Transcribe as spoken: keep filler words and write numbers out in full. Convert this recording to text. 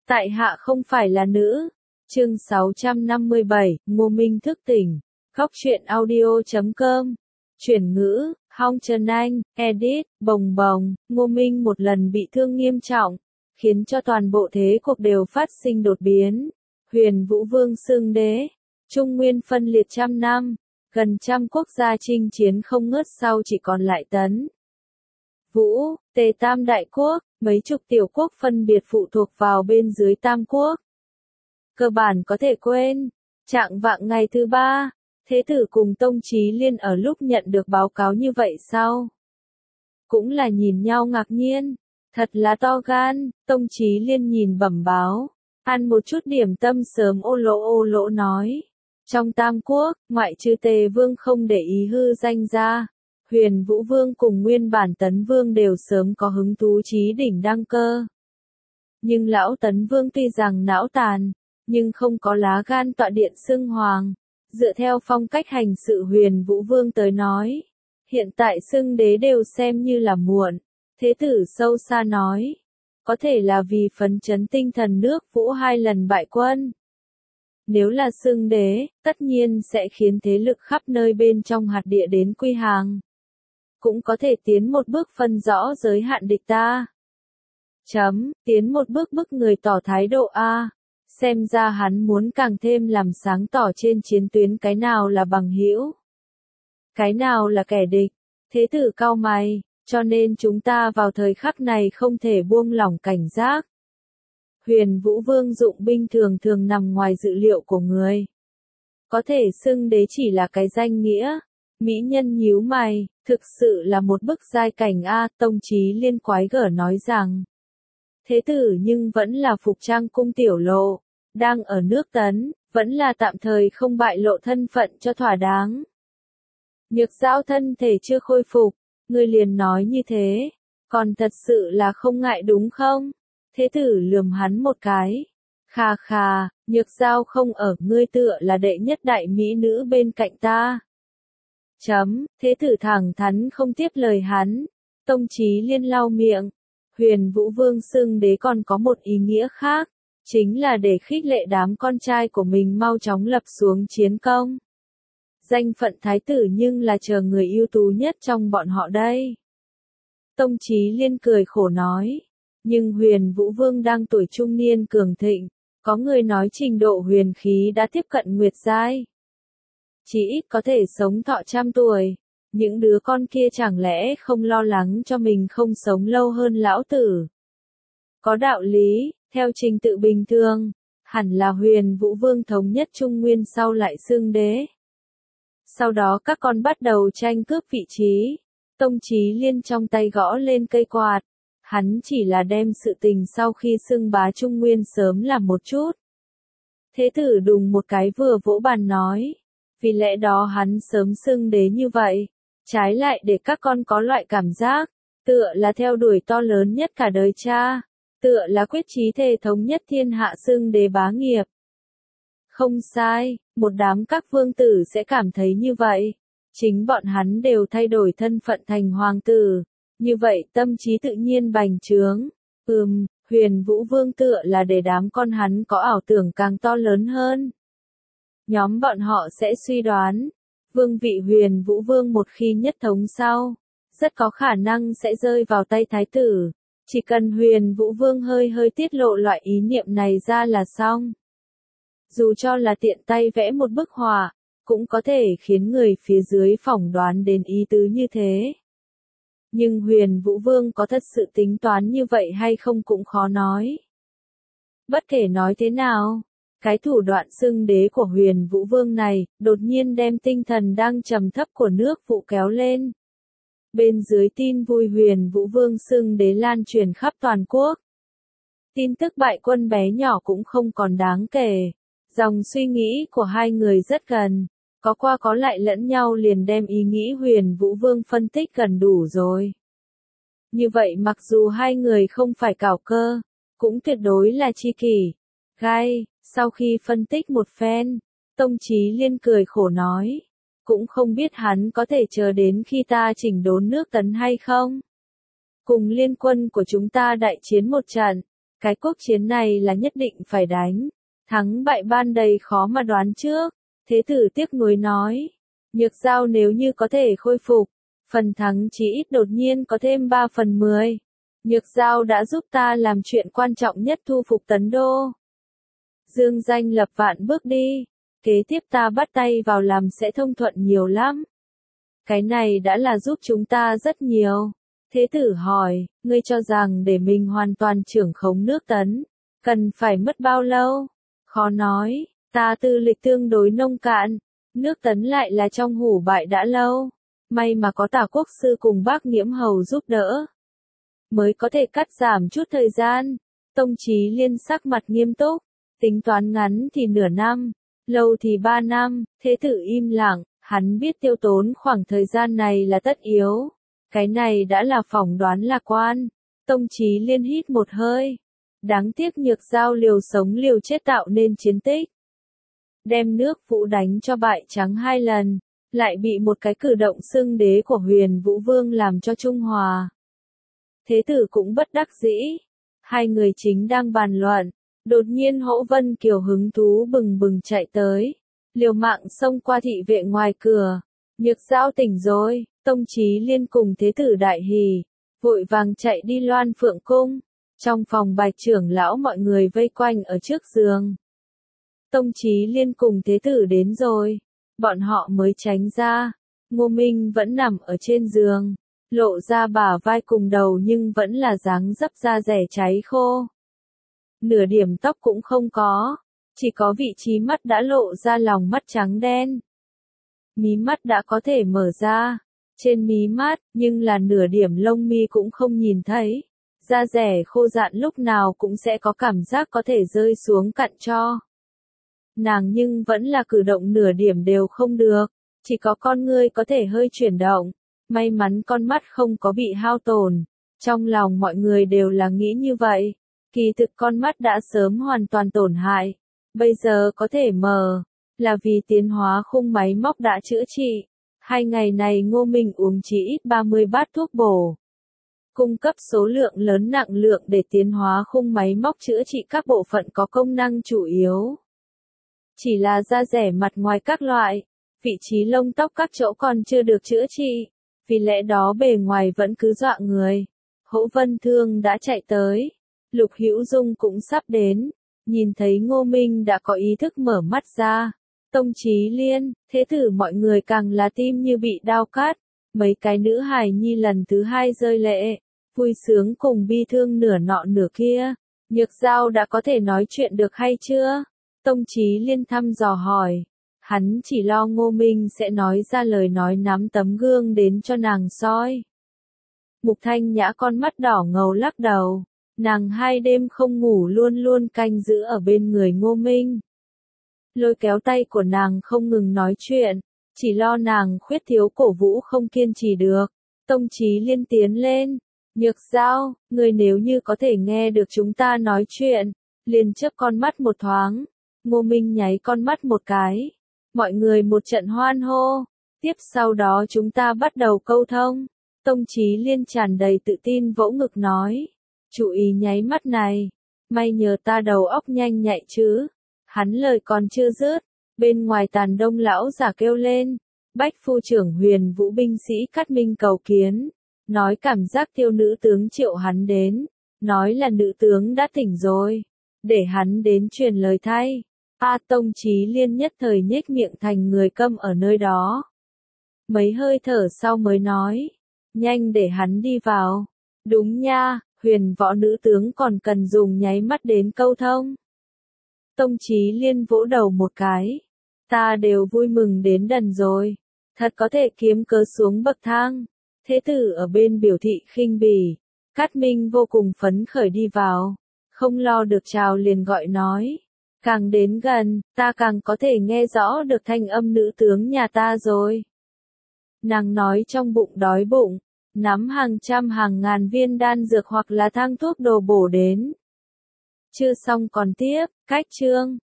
Tại hạ không phải là nữ. Chương sáu trăm năm mươi bảy, Ngô Minh thức tỉnh. Góc truyện audio chấm com. Chuyển ngữ, Hong Trần Anh, edit, bồng bồng, Ngô Minh một lần bị thương nghiêm trọng, khiến cho toàn bộ thế cuộc đều phát sinh đột biến. Huyền Vũ Vương xưng đế, Trung Nguyên phân liệt trăm năm, gần trăm quốc gia chinh chiến không ngớt, sau chỉ còn lại Tấn, Vũ, Tề Tam đại quốc, mấy chục tiểu quốc phân biệt phụ thuộc vào bên dưới Tam quốc. Cơ bản có thể quên, trạng vạng ngày thứ ba, Thế tử cùng Tông Chí Liên ở lúc nhận được báo cáo như vậy sau, cũng là nhìn nhau ngạc nhiên, thật là to gan. Tông Chí Liên nhìn bẩm báo, ăn một chút điểm tâm sớm ô lỗ ô lỗ nói, trong Tam quốc, ngoại trừ Tề Vương không để ý hư danh ra, Huyền Vũ Vương cùng nguyên bản Tấn Vương đều sớm có hứng thú chí đỉnh đăng cơ. Nhưng lão Tấn Vương tuy rằng não tàn, nhưng không có lá gan tọa điện xưng hoàng. Dựa theo phong cách hành sự Huyền Vũ Vương tới nói, hiện tại xưng đế đều xem như là muộn. Thế tử sâu xa nói, có thể là vì phấn chấn tinh thần nước Vũ hai lần bại quân. Nếu là xưng đế, tất nhiên sẽ khiến thế lực khắp nơi bên trong hạt địa đến quy hàng. Cũng có thể tiến một bước phân rõ giới hạn địch ta. Chấm, tiến một bước bức người tỏ thái độ A. Xem ra hắn muốn càng thêm làm sáng tỏ trên chiến tuyến cái nào là bằng hữu, cái nào là kẻ địch. Thế tử cau mày, cho nên chúng ta vào thời khắc này không thể buông lỏng cảnh giác. Huyền Vũ Vương dụng binh thường thường nằm ngoài dự liệu của người. Có thể xưng đế chỉ là cái danh nghĩa. Mỹ nhân nhíu mày, thực sự là một bức giai cảnh A. Tông Chí Liên quái gở nói rằng, thế tử nhưng vẫn là phục trang cung tiểu lộ, đang ở nước Tấn, vẫn là tạm thời không bại lộ thân phận cho thỏa đáng. Nhược Giao thân thể chưa khôi phục, ngươi liền nói như thế, còn thật sự là không ngại đúng không? Thế tử lườm hắn một cái. Khà khà, Nhược Giao không ở, ngươi tựa là đệ nhất đại mỹ nữ bên cạnh ta. Chấm, thế tử thẳng thắn không tiếp lời hắn. Tông Chí Liên lau miệng. Huyền Vũ Vương xưng đế còn có một ý nghĩa khác, chính là để khích lệ đám con trai của mình mau chóng lập xuống chiến công. Danh phận thái tử nhưng là chờ người ưu tú nhất trong bọn họ đây. Tông Chí Liên cười khổ nói, nhưng Huyền Vũ Vương đang tuổi trung niên cường thịnh, có người nói trình độ huyền khí đã tiếp cận nguyệt giai. Chỉ ít có thể sống thọ trăm tuổi, những đứa con kia chẳng lẽ không lo lắng cho mình không sống lâu hơn lão tử. Có đạo lý, theo trình tự bình thường, hẳn là Huyền Vũ Vương thống nhất Trung Nguyên sau lại xưng đế. Sau đó các con bắt đầu tranh cướp vị trí, Tông Chí Liên trong tay gõ lên cây quạt, hắn chỉ là đem sự tình sau khi xưng bá Trung Nguyên sớm làm một chút. Thế tử đùng một cái vừa vỗ bàn nói, vì lẽ đó hắn sớm xưng đế như vậy, trái lại để các con có loại cảm giác, tựa là theo đuổi to lớn nhất cả đời cha, tựa là quyết chí thề thống nhất thiên hạ xưng đế bá nghiệp. Không sai, một đám các vương tử sẽ cảm thấy như vậy, chính bọn hắn đều thay đổi thân phận thành hoàng tử, như vậy tâm trí tự nhiên bành trướng. Ừm, Huyền Vũ Vương tựa là để đám con hắn có ảo tưởng càng to lớn hơn. Nhóm bọn họ sẽ suy đoán, vương vị Huyền Vũ Vương một khi nhất thống sau, rất có khả năng sẽ rơi vào tay thái tử. Chỉ cần Huyền Vũ Vương hơi hơi tiết lộ loại ý niệm này ra là xong. Dù cho là tiện tay vẽ một bức họa, cũng có thể khiến người phía dưới phỏng đoán đến ý tứ như thế. Nhưng Huyền Vũ Vương có thật sự tính toán như vậy hay không cũng khó nói. Bất kể nói thế nào, cái thủ đoạn xưng đế của Huyền Vũ Vương này, đột nhiên đem tinh thần đang trầm thấp của nước Vũ kéo lên. Bên dưới tin vui Huyền Vũ Vương xưng đế lan truyền khắp toàn quốc. Tin tức bại quân bé nhỏ cũng không còn đáng kể. Dòng suy nghĩ của hai người rất gần, có qua có lại lẫn nhau liền đem ý nghĩ Huyền Vũ Vương phân tích gần đủ rồi. Như vậy mặc dù hai người không phải cảo cơ, cũng tuyệt đối là tri kỷ. Gai, sau khi phân tích một phen, Tông Chí Liên cười khổ nói, cũng không biết hắn có thể chờ đến khi ta chỉnh đốn nước Tấn hay không. Cùng liên quân của chúng ta đại chiến một trận, Cái cuộc chiến này là nhất định phải đánh. Thắng bại ban đầy khó mà đoán trước. Thế tử tiếc nuối nói. Nhược Giao nếu như có thể khôi phục, phần thắng chí ít đột nhiên có thêm ba phần mười. Nhược Giao đã giúp ta làm chuyện quan trọng nhất thu phục Tấn Đô. Dương danh lập vạn bước đi. Kế tiếp ta bắt tay vào làm sẽ thông thuận nhiều lắm. Cái này đã là giúp chúng ta rất nhiều. Thế tử hỏi, ngươi cho rằng để mình hoàn toàn trưởng khống nước Tấn, cần phải mất bao lâu? Khó nói, ta tư lịch tương đối nông cạn, nước Tấn lại là trong hủ bại đã lâu. May mà có Tả Quốc Sư cùng bác Nghiễm Hầu giúp đỡ, mới có thể cắt giảm chút thời gian. Tông Chí Liên sắc mặt nghiêm túc, tính toán ngắn thì nửa năm, lâu thì ba năm. Thế tử im lặng, hắn biết tiêu tốn khoảng thời gian này là tất yếu. Cái này đã là phỏng đoán lạc quan. Tông Chí Liên hít một hơi. Đáng tiếc Nhược Giao liều sống liều chết tạo nên chiến tích. Đem nước Vũ đánh cho bại trắng hai lần, lại bị một cái cử động xưng đế của Huyền Vũ Vương làm cho trung hòa. Thế tử cũng bất đắc dĩ. Hai người chính đang bàn luận, đột nhiên Hỗ Vân Kiều hứng thú bừng bừng chạy tới, liều mạng xông qua thị vệ ngoài cửa. Nhược Giao tỉnh rồi. Tông Chí Liên cùng thế tử đại hỉ, vội vàng chạy đi Loan Phượng cung. Trong phòng Bạch trưởng lão mọi người vây quanh ở trước giường. Tông Chí Liên cùng thế tử đến rồi, bọn họ mới tránh ra. Ngô Minh vẫn nằm ở trên giường, lộ ra bả vai cùng đầu nhưng vẫn là dáng dấp da rẻ cháy khô. Nửa điểm tóc cũng không có, chỉ có vị trí mắt đã lộ ra lòng mắt trắng đen. Mí mắt đã có thể mở ra. Trên mí mắt, nhưng là nửa điểm lông mi cũng không nhìn thấy. Da rẻ khô rạn lúc nào cũng sẽ có cảm giác có thể rơi xuống cặn tro. Nàng nhưng vẫn là cử động nửa điểm đều không được, chỉ có con ngươi có thể hơi chuyển động. May mắn con mắt không có bị hao tổn. Trong lòng mọi người đều là nghĩ như vậy. Kỳ thực con mắt đã sớm hoàn toàn tổn hại. Bây giờ có thể mở, là vì tiến hóa khung máy móc đã chữa trị. Hai ngày này Ngô Minh uống chỉ ít ba mươi bát thuốc bổ, cung cấp số lượng lớn nặng lượng để tiến hóa khung máy móc chữa trị các bộ phận có công năng chủ yếu. Chỉ là da rẻ mặt ngoài các loại, vị trí lông tóc các chỗ còn chưa được chữa trị, vì lẽ đó bề ngoài vẫn cứ dọa người. Hỗ Vân Thương đã chạy tới, Lục Hữu Dung cũng sắp đến, nhìn thấy Ngô Minh đã có ý thức mở mắt ra. Tông Chí Liên, thế tử mọi người càng là tim như bị đao cắt. Mấy cái nữ hài nhi lần thứ hai rơi lệ, vui sướng cùng bi thương nửa nọ nửa kia. Nhược Giao đã có thể nói chuyện được hay chưa? Tông Chí Liên thăm dò hỏi. Hắn chỉ lo Ngô Minh sẽ nói ra lời nói nắm tấm gương đến cho nàng soi. Mục Thanh Nhã con mắt đỏ ngầu lắc đầu. Nàng hai đêm không ngủ luôn luôn canh giữ ở bên người Ngô Minh. Lôi kéo tay của nàng không ngừng nói chuyện, chỉ lo nàng khuyết thiếu cổ vũ không kiên trì được. Tông Chí Liên tiến lên. Nhược Giao, người nếu như có thể nghe được chúng ta nói chuyện, liền chớp con mắt một thoáng. Ngô Minh nháy con mắt một cái. Mọi người một trận hoan hô. Tiếp sau đó chúng ta bắt đầu câu thông. Tông Chí Liên tràn đầy tự tin vỗ ngực nói. Chú ý nháy mắt này. May nhờ ta đầu óc nhanh nhạy chứ. Hắn lời còn chưa dứt. Bên ngoài Tàn Đông lão giả kêu lên. Bách phu trưởng Huyền Vũ binh sĩ Cát Minh cầu kiến. Nói cảm giác tiêu nữ tướng triệu hắn đến. Nói là nữ tướng đã tỉnh rồi. Để hắn đến truyền lời thay. A Tông Chí Liên nhất thời nhếch miệng thành người câm ở nơi đó. Mấy hơi thở sau mới nói. Nhanh để hắn đi vào. Đúng nha, Huyền Võ nữ tướng còn cần dùng nháy mắt đến câu thông. Tông Chí Liên vỗ đầu một cái. Ta đều vui mừng đến đần rồi. Thật có thể kiếm cớ xuống bậc thang. Thế tử ở bên biểu thị khinh bỉ. Cát Minh vô cùng phấn khởi đi vào. Không lo được chào liền gọi nói. Càng đến gần, ta càng có thể nghe rõ được thanh âm nữ tướng nhà ta rồi. Nàng nói trong bụng đói bụng, nắm hàng trăm hàng ngàn viên đan dược hoặc là thang thuốc đồ bổ đến. Chưa xong còn tiếp, cách chương.